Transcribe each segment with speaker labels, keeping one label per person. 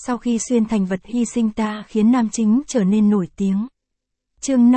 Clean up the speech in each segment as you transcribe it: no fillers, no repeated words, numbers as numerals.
Speaker 1: Sau khi xuyên thành vật hy sinh ta khiến nam chính trở nên nổi tiếng. Chương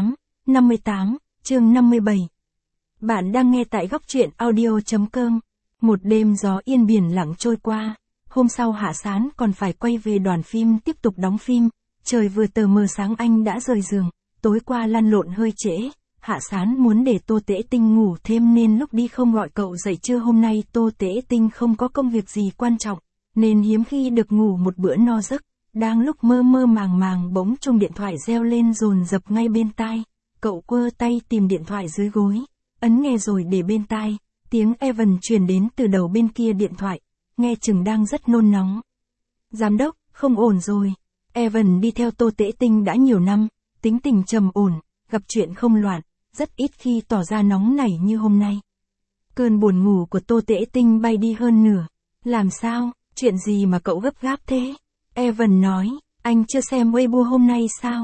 Speaker 1: 58, chương 57. Bạn đang nghe tại góc truyện audio.com. Một đêm gió yên biển lặng trôi qua. Hôm sau Hạ Sán còn phải quay về đoàn phim tiếp tục đóng phim. Trời vừa tờ mờ sáng anh đã rời giường. Tối qua lăn lộn hơi trễ. Hạ Sán muốn để Tô Tễ Tinh ngủ thêm nên lúc đi không gọi cậu dậy trưa. Hôm nay Tô Tễ Tinh không có công việc gì quan trọng, nên hiếm khi được ngủ một bữa no giấc. Đang lúc mơ mơ màng màng bỗng chuông điện thoại reo lên dồn dập ngay bên tai. Cậu quơ tay tìm điện thoại dưới gối, ấn nghe rồi để bên tai. Tiếng Evan truyền đến từ đầu bên kia điện thoại, nghe chừng đang rất nôn nóng. Giám đốc, không ổn rồi. Evan đi theo Tô Tễ Tinh đã nhiều năm, tính tình trầm ổn, gặp chuyện không loạn, rất ít khi tỏ ra nóng nảy như hôm nay. Cơn buồn ngủ của Tô Tễ Tinh bay đi hơn nửa. Làm sao, chuyện gì mà cậu gấp gáp thế? Evan nói, anh chưa xem Weibo hôm nay sao?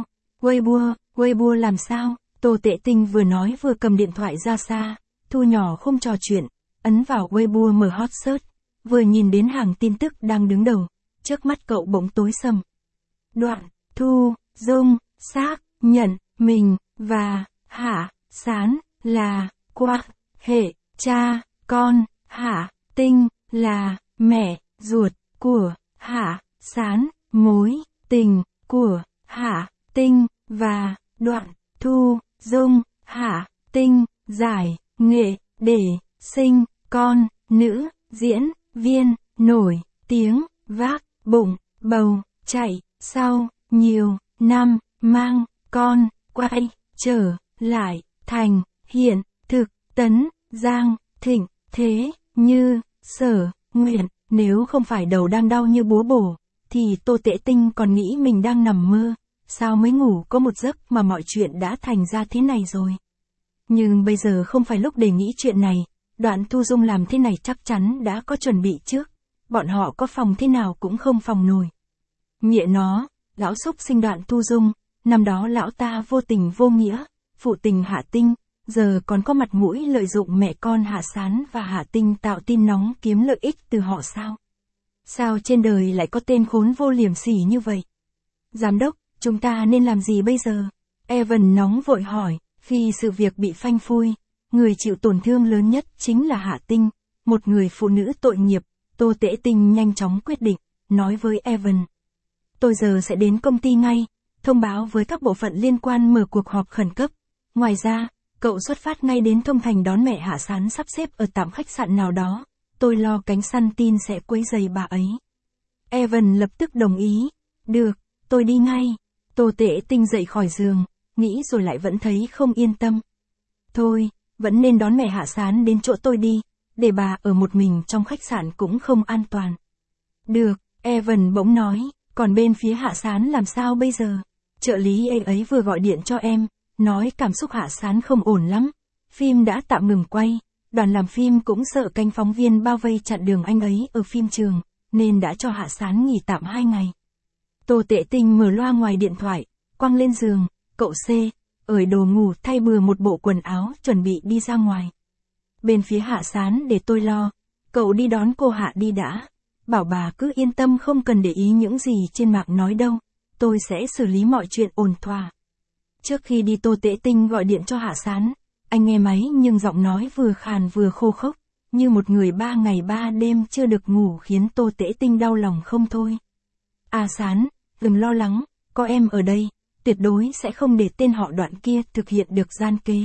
Speaker 1: Weibo làm sao? Tô Tễ Tinh vừa nói vừa cầm điện thoại ra xa, thu nhỏ không trò chuyện, ấn vào Weibo mở hot search, vừa nhìn đến hàng tin tức đang đứng đầu, trước mắt cậu bỗng tối sầm. Đoạn, Thu, Dung, xác nhận, mình, và, Hạ, Sán, là, quan hệ, cha, con, Hạ, Tinh, là, mẹ, ruột, của, Hạ, Sán, mối, tình, của, Hạ, Tinh, và, đoạn, Thu, Dung, Hạ, Tinh, giải, nghệ, để, sinh, con, nữ, diễn, viên, nổi, tiếng, vác, bụng, bầu, chạy, sau, nhiều, năm, mang, con, quay, trở, lại, thành, hiện, thực, tấn, giang, thịnh, thế, như, sở, nguyện. Nếu không phải đầu đang đau như búa bổ, thì Tô Tễ Tinh còn nghĩ mình đang nằm mơ. Sao mới ngủ có một giấc mà mọi chuyện đã thành ra thế này rồi. Nhưng bây giờ không phải lúc để nghĩ chuyện này. Đoạn Thu Dung làm thế này chắc chắn đã có chuẩn bị trước. Bọn họ có phòng thế nào cũng không phòng nổi. Mẹ nó, lão xúc sinh Đoạn Thu Dung, năm đó lão ta vô tình vô nghĩa, phụ tình Hạ Tinh, giờ còn có mặt mũi lợi dụng mẹ con Hạ Sán và Hạ Tinh tạo tin nóng kiếm lợi ích từ họ sao? Sao trên đời lại có tên khốn vô liêm sỉ như vậy? Giám đốc, chúng ta nên làm gì bây giờ? Evan nóng vội hỏi. Khi sự việc bị phanh phui, người chịu tổn thương lớn nhất chính là Hạ Tinh, một người phụ nữ tội nghiệp. Tô Tễ Tinh nhanh chóng quyết định, nói với Evan. Tôi giờ sẽ đến công ty ngay, thông báo với các bộ phận liên quan mở cuộc họp khẩn cấp. Ngoài ra, cậu xuất phát ngay đến Thông Thành đón mẹ Hạ Sán sắp xếp ở tạm khách sạn nào đó. Tôi lo cánh săn tin sẽ quấy rầy bà ấy. Evan lập tức đồng ý. Được, tôi đi ngay. Tô Tễ Tinh dậy khỏi giường, nghĩ rồi lại vẫn thấy không yên tâm. Thôi, vẫn nên đón mẹ Hạ Sán đến chỗ tôi đi, để bà ở một mình trong khách sạn cũng không an toàn. Được, Evan bỗng nói, còn bên phía Hạ Sán làm sao bây giờ? Trợ lý ấy vừa gọi điện cho em, nói cảm xúc Hạ Sán không ổn lắm. Phim đã tạm ngừng quay, đoàn làm phim cũng sợ canh phóng viên bao vây chặn đường anh ấy ở phim trường, nên đã cho Hạ Sán nghỉ tạm 2 ngày. Tô Tễ Tinh mở loa ngoài điện thoại, quăng lên giường, cậu C, ởi đồ ngủ thay bừa một bộ quần áo chuẩn bị đi ra ngoài. Bên phía Hạ Sán để tôi lo, cậu đi đón cô Hạ đi đã. Bảo bà cứ yên tâm không cần để ý những gì trên mạng nói đâu, tôi sẽ xử lý mọi chuyện ổn thỏa. Trước khi đi Tô Tễ Tinh gọi điện cho Hạ Sán, anh nghe máy nhưng giọng nói vừa khàn vừa khô khốc, như một người 3 ngày 3 đêm chưa được ngủ khiến Tô Tễ Tinh đau lòng không thôi. À Sán, đừng lo lắng, có em ở đây, tuyệt đối sẽ không để tên họ Đoạn kia thực hiện được gian kế.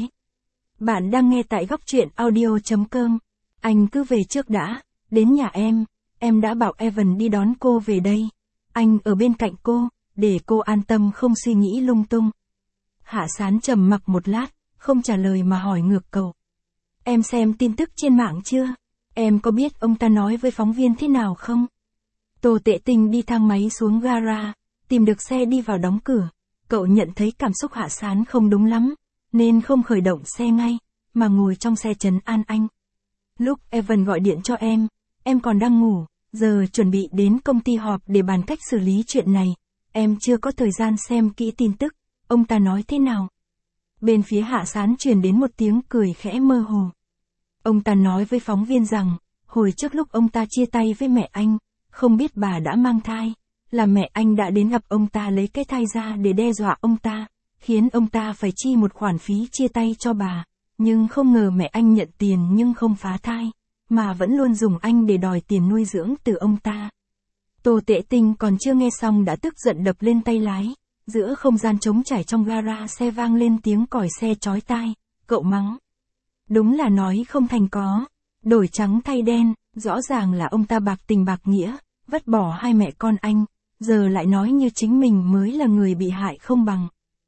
Speaker 1: Bạn đang nghe tại góc truyện audio.com. Anh cứ về trước đã, đến nhà em đã bảo Evan đi đón cô về đây. Anh ở bên cạnh cô, để cô an tâm không suy nghĩ lung tung. Hạ Sán trầm mặc một lát, không trả lời mà hỏi ngược cậu. Em xem tin tức trên mạng chưa? Em có biết ông ta nói với phóng viên thế nào không? Tô Tễ Tinh đi thang máy xuống gara, tìm được xe đi vào đóng cửa. Cậu nhận thấy cảm xúc Hạ Sán không đúng lắm, nên không khởi động xe ngay, mà ngồi trong xe trấn an anh. Lúc Evan gọi điện cho em còn đang ngủ, giờ chuẩn bị đến công ty họp để bàn cách xử lý chuyện này. Em chưa có thời gian xem kỹ tin tức, ông ta nói thế nào? Bên phía Hạ Sán truyền đến một tiếng cười khẽ mơ hồ. Ông ta nói với phóng viên rằng, hồi trước lúc ông ta chia tay với mẹ anh, không biết bà đã mang thai, là mẹ anh đã đến gặp ông ta lấy cái thai ra để đe dọa ông ta, khiến ông ta phải chi một khoản phí chia tay cho bà, nhưng không ngờ mẹ anh nhận tiền nhưng không phá thai, mà vẫn luôn dùng anh để đòi tiền nuôi dưỡng từ ông ta. Tô Tệ Tinh còn chưa nghe xong đã tức giận đập lên tay lái, giữa không gian trống trải trong gara xe vang lên tiếng còi xe chói tai, cậu mắng. Đúng là nói không thành có, đổi trắng thay đen, rõ ràng là ông ta bạc tình bạc nghĩa, vứt bỏ hai mẹ con anh, giờ lại nói như chính mình mới là người bị hại không bằng.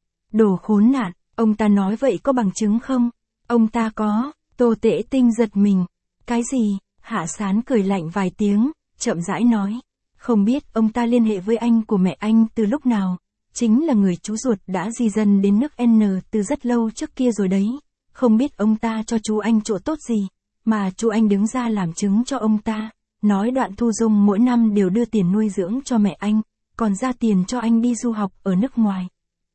Speaker 1: Đồ khốn nạn, ông ta nói vậy có bằng chứng không? Ông ta có. Tô Tệ Tinh giật mình. Cái gì? Hạ Sán cười lạnh vài tiếng, chậm rãi nói. Không biết ông ta liên hệ với anh của mẹ anh từ lúc nào, chính là người chú ruột đã di dân đến nước N từ rất lâu trước kia rồi đấy. Không biết ông ta cho chú anh chỗ tốt gì, mà chú anh đứng ra làm chứng cho ông ta, nói Đoạn Thu Dung mỗi năm đều đưa tiền nuôi dưỡng cho mẹ anh, còn ra tiền cho anh đi du học ở nước ngoài.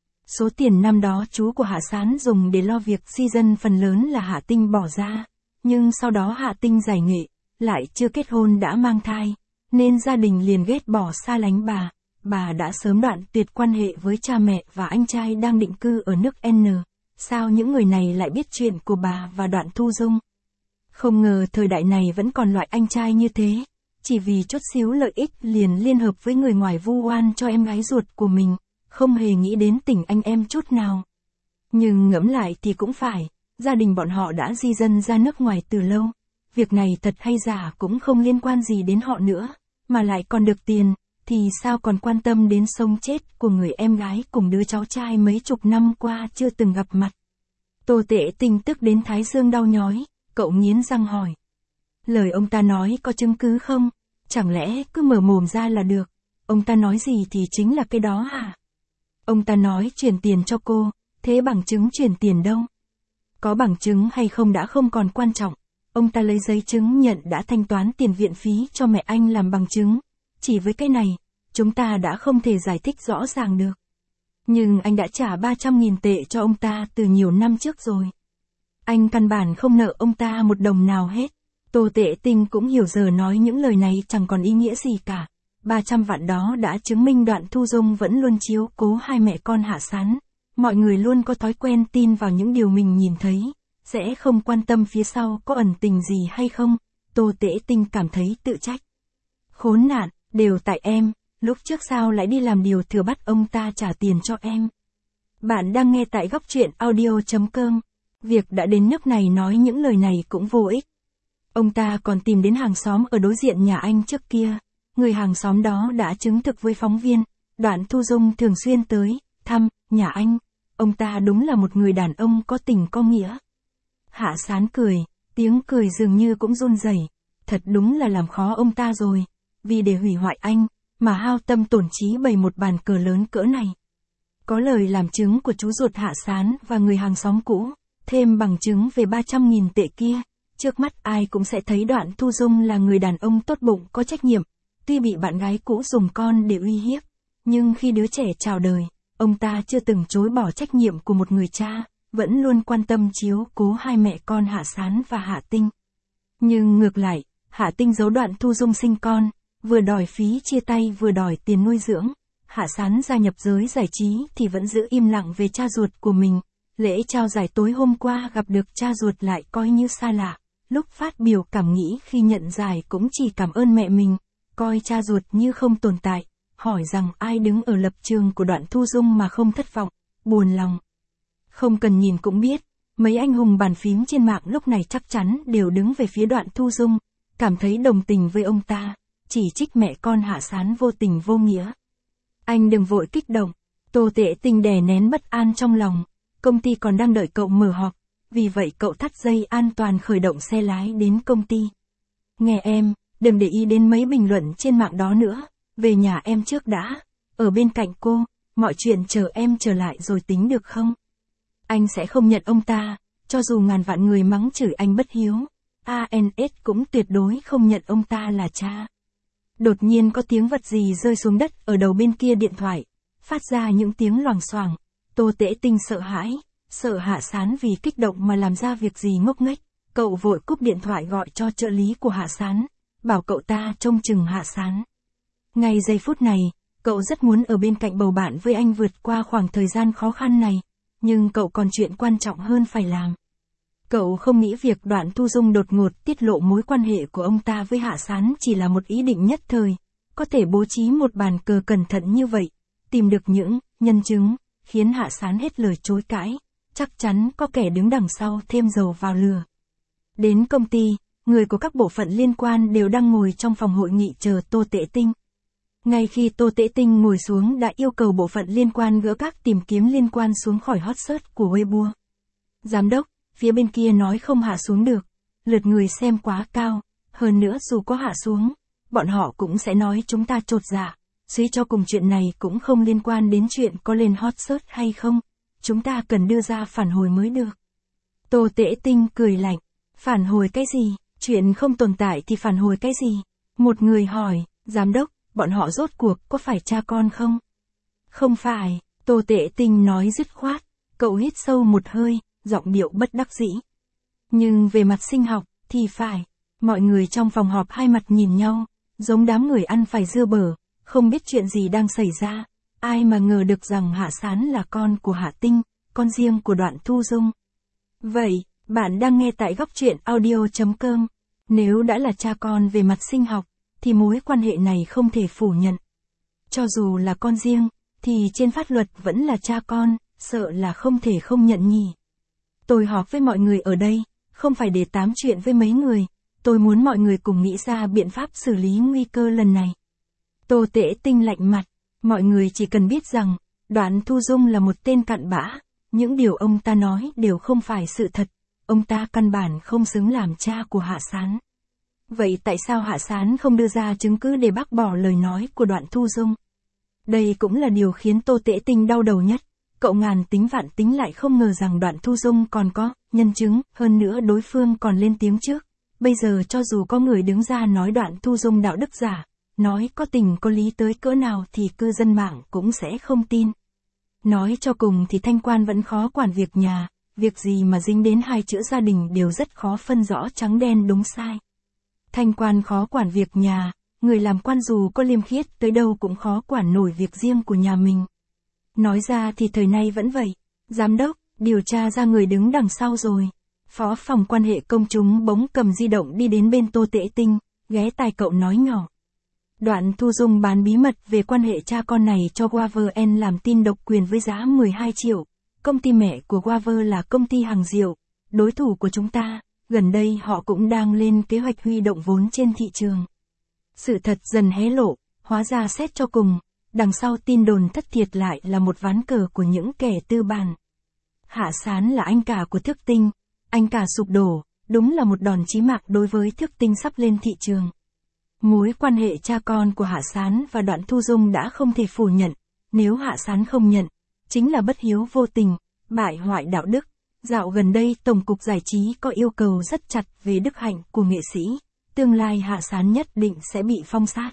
Speaker 1: Số tiền năm đó chú của Hạ Sán dùng để lo việc di dân phần lớn là Hạ Tinh bỏ ra, nhưng sau đó Hạ Tinh giải nghệ, lại chưa kết hôn đã mang thai, nên gia đình liền ghét bỏ xa lánh bà đã sớm đoạn tuyệt quan hệ với cha mẹ và anh trai đang định cư ở nước N. Sao những người này lại biết chuyện của bà và Đoạn Thu Dung? Không ngờ thời đại này vẫn còn loại anh trai như thế, chỉ vì chút xíu lợi ích liền liên hợp với người ngoài vu oan cho em gái ruột của mình, không hề nghĩ đến tình anh em chút nào. Nhưng ngẫm lại thì cũng phải, gia đình bọn họ đã di dân ra nước ngoài từ lâu, việc này thật hay giả cũng không liên quan gì đến họ nữa, mà lại còn được tiền, thì sao còn quan tâm đến sống chết của người em gái cùng đứa cháu trai mấy chục năm qua chưa từng gặp mặt. Tô Tệ Tinh tức đến thái dương đau nhói, cậu nghiến răng hỏi. Lời ông ta nói có chứng cứ không? Chẳng lẽ cứ mở mồm ra là được? Ông ta nói gì thì chính là cái đó hả? Ông ta nói chuyển tiền cho cô, thế bằng chứng chuyển tiền đâu? Có bằng chứng hay không đã không còn quan trọng. Ông ta lấy giấy chứng nhận đã thanh toán tiền viện phí cho mẹ anh làm bằng chứng. Chỉ với cái này, chúng ta đã không thể giải thích rõ ràng được. Nhưng anh đã trả 300.000 tệ cho ông ta từ nhiều năm trước rồi. Anh căn bản không nợ ông ta một đồng nào hết. Tô Tệ Tinh cũng hiểu giờ nói những lời này chẳng còn ý nghĩa gì cả. 300 vạn đó đã chứng minh Đoạn Thu Dung vẫn luôn chiếu cố hai mẹ con Hạ Sán. Mọi người luôn có thói quen tin vào những điều mình nhìn thấy, sẽ không quan tâm phía sau có ẩn tình gì hay không. Tô Tệ Tinh cảm thấy tự trách. Khốn nạn, đều tại em, lúc trước sao lại đi làm điều thừa bắt ông ta trả tiền cho em. Bạn đang nghe tại góc truyện audio.com. Việc đã đến nước này nói những lời này cũng vô ích. Ông ta còn tìm đến hàng xóm ở đối diện nhà anh trước kia. Người hàng xóm đó đã chứng thực với phóng viên, Đoạn Thu Dung thường xuyên tới thăm nhà anh. Ông ta đúng là một người đàn ông có tình có nghĩa. Hạ Sán cười, tiếng cười dường như cũng run rẩy. Thật đúng là làm khó ông ta rồi, vì để hủy hoại anh, mà hao tâm tổn trí bày một bàn cờ lớn cỡ này. Có lời làm chứng của chú ruột Hạ Sán và người hàng xóm cũ, thêm bằng chứng về 300.000 tệ kia. Trước mắt ai cũng sẽ thấy Đoạn Thu Dung là người đàn ông tốt bụng có trách nhiệm. Tuy bị bạn gái cũ dùng con để uy hiếp, nhưng khi đứa trẻ chào đời, ông ta chưa từng chối bỏ trách nhiệm của một người cha, vẫn luôn quan tâm chiếu cố hai mẹ con Hạ Sán và Hạ Tinh. Nhưng ngược lại, Hạ Tinh giấu Đoạn Thu Dung sinh con, vừa đòi phí chia tay vừa đòi tiền nuôi dưỡng. Hạ Sán gia nhập giới giải trí thì vẫn giữ im lặng về cha ruột của mình. Lễ trao giải tối hôm qua gặp được cha ruột lại coi như xa lạ. Lúc phát biểu cảm nghĩ khi nhận giải cũng chỉ cảm ơn mẹ mình, coi cha ruột như không tồn tại, hỏi rằng ai đứng ở lập trường của Đoạn Thu Dung mà không thất vọng, buồn lòng. Không cần nhìn cũng biết, mấy anh hùng bàn phím trên mạng lúc này chắc chắn đều đứng về phía Đoạn Thu Dung, cảm thấy đồng tình với ông ta, chỉ trích mẹ con Hạ Sán vô tình vô nghĩa. Anh đừng vội kích động, Tô Tệ Tinh đè nén bất an trong lòng, công ty còn đang đợi cậu mở họp, vì vậy cậu thắt dây an toàn khởi động xe lái đến công ty. Nghe em, đừng để ý đến mấy bình luận trên mạng đó nữa, về nhà em trước đã, ở bên cạnh cô, mọi chuyện chờ em trở lại rồi tính được không? Anh sẽ không nhận ông ta, cho dù ngàn vạn người mắng chửi anh bất hiếu, ANS cũng tuyệt đối không nhận ông ta là cha. Đột nhiên có tiếng vật gì rơi xuống đất ở đầu bên kia điện thoại, phát ra những tiếng loảng xoảng. Tô Tệ Tinh sợ hãi, sợ Hạ Sán vì kích động mà làm ra việc gì ngốc nghếch. Cậu vội cúp điện thoại gọi cho trợ lý của Hạ Sán, bảo cậu ta trông chừng Hạ Sán. Ngay giây phút này, Cậu rất muốn ở bên cạnh bầu bạn với anh vượt qua khoảng thời gian khó khăn này, nhưng cậu còn chuyện quan trọng hơn phải làm. Cậu không nghĩ việc Đoạn Thu Dung đột ngột tiết lộ mối quan hệ của ông ta với Hạ Sán chỉ là một ý định nhất thời, có thể bố trí một bàn cờ cẩn thận như vậy, tìm được những nhân chứng, khiến Hạ Sán hết lời chối cãi, chắc chắn có kẻ đứng đằng sau thêm dầu vào lửa. Đến công ty, người của các bộ phận liên quan đều đang ngồi trong phòng hội nghị chờ Tô Tễ Tinh. Ngay khi Tô Tễ Tinh ngồi xuống đã yêu cầu bộ phận liên quan gỡ các tìm kiếm liên quan xuống khỏi hot search của Weibo. Giám đốc, phía bên kia nói không hạ xuống được, lượt người xem quá cao, hơn nữa dù có hạ xuống, bọn họ cũng sẽ nói chúng ta chột dạ, suy cho cùng chuyện này cũng không liên quan đến chuyện có lên hot search hay không, chúng ta cần đưa ra phản hồi mới được. Tô Tễ Tinh cười lạnh, phản hồi cái gì, chuyện không tồn tại thì phản hồi cái gì? Một người hỏi, giám đốc, bọn họ rốt cuộc có phải cha con không? Không phải, Tô Tễ Tinh nói dứt khoát, cậu hít sâu một hơi, giọng điệu bất đắc dĩ. Nhưng về mặt sinh học, thì phải. Mọi người trong phòng họp hai mặt nhìn nhau, giống đám người ăn phải dưa bở, không biết chuyện gì đang xảy ra. Ai mà ngờ được rằng Hạ Sán là con của Hạ Tinh, con riêng của Đoạn Thu Dung. Vậy, bạn đang nghe tại góc truyện audio.com. Nếu đã là cha con về mặt sinh học, thì mối quan hệ này không thể phủ nhận. Cho dù là con riêng, thì trên pháp luật vẫn là cha con, sợ là không thể không nhận nhỉ. Tôi họp với mọi người ở đây, không phải để tám chuyện với mấy người, tôi muốn mọi người cùng nghĩ ra biện pháp xử lý nguy cơ lần này. Tô Tễ Tinh lạnh mặt, mọi người chỉ cần biết rằng, Đoạn Thu Dung là một tên cặn bã, những điều ông ta nói đều không phải sự thật, ông ta căn bản không xứng làm cha của Hạ Sán. Vậy tại sao Hạ Sán không đưa ra chứng cứ để bác bỏ lời nói của Đoạn Thu Dung? Đây cũng là điều khiến Tô Tễ Tinh đau đầu nhất. Cậu ngàn tính vạn tính lại không ngờ rằng Đoạn Thu Dung còn có nhân chứng, hơn nữa đối phương còn lên tiếng trước. Bây giờ cho dù có người đứng ra nói Đoạn Thu Dung đạo đức giả, nói có tình có lý tới cỡ nào thì cư dân mạng cũng sẽ không tin. Nói cho cùng thì thanh quan vẫn khó quản việc nhà, việc gì mà dính đến hai chữ gia đình đều rất khó phân rõ trắng đen đúng sai. Thanh quan khó quản việc nhà, người làm quan dù có liêm khiết tới đâu cũng khó quản nổi việc riêng của nhà mình. Nói ra thì thời nay vẫn vậy. Giám đốc, điều tra ra người đứng đằng sau rồi. Phó phòng quan hệ công chúng bỗng cầm di động đi đến bên Tô Tễ Tinh, ghé tai cậu nói nhỏ. Đoạn Thu Dung bán bí mật về quan hệ cha con này cho Waver N làm tin độc quyền với giá 12 triệu. Công ty mẹ của Waver là công ty hàng rượu, đối thủ của chúng ta. Gần đây họ cũng đang lên kế hoạch huy động vốn trên thị trường. Sự thật dần hé lộ, hóa ra xét cho cùng, đằng sau tin đồn thất thiệt lại là một ván cờ của những kẻ tư bản. Hạ Sán là anh cả của Thước Tinh, anh cả sụp đổ, đúng là một đòn chí mạng đối với Thước Tinh sắp lên thị trường. Mối quan hệ cha con của Hạ Sán và Đoạn Thu Dung đã không thể phủ nhận, nếu Hạ Sán không nhận, chính là bất hiếu vô tình, bại hoại đạo đức. Dạo gần đây Tổng cục Giải trí có yêu cầu rất chặt về đức hạnh của nghệ sĩ, tương lai Hạ Sán nhất định sẽ bị phong sát.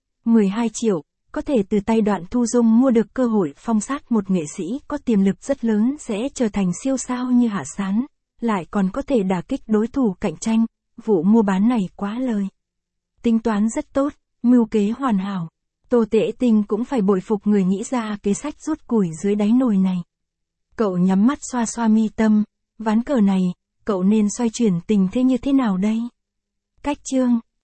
Speaker 1: 12 triệu, có thể từ tay Đoạn Thu Dung mua được cơ hội phong sát một nghệ sĩ có tiềm lực rất lớn sẽ trở thành siêu sao như Hạ Sán, lại còn có thể đả kích đối thủ cạnh tranh, vụ mua bán này quá lời. Tính toán rất tốt, mưu kế hoàn hảo. Tô Tễ Tinh cũng phải bội phục người nghĩ ra kế sách rút củi dưới đáy nồi này. Cậu nhắm mắt xoa xoa mi tâm, ván cờ này, cậu nên xoay chuyển tình thế như thế nào đây? Cách chương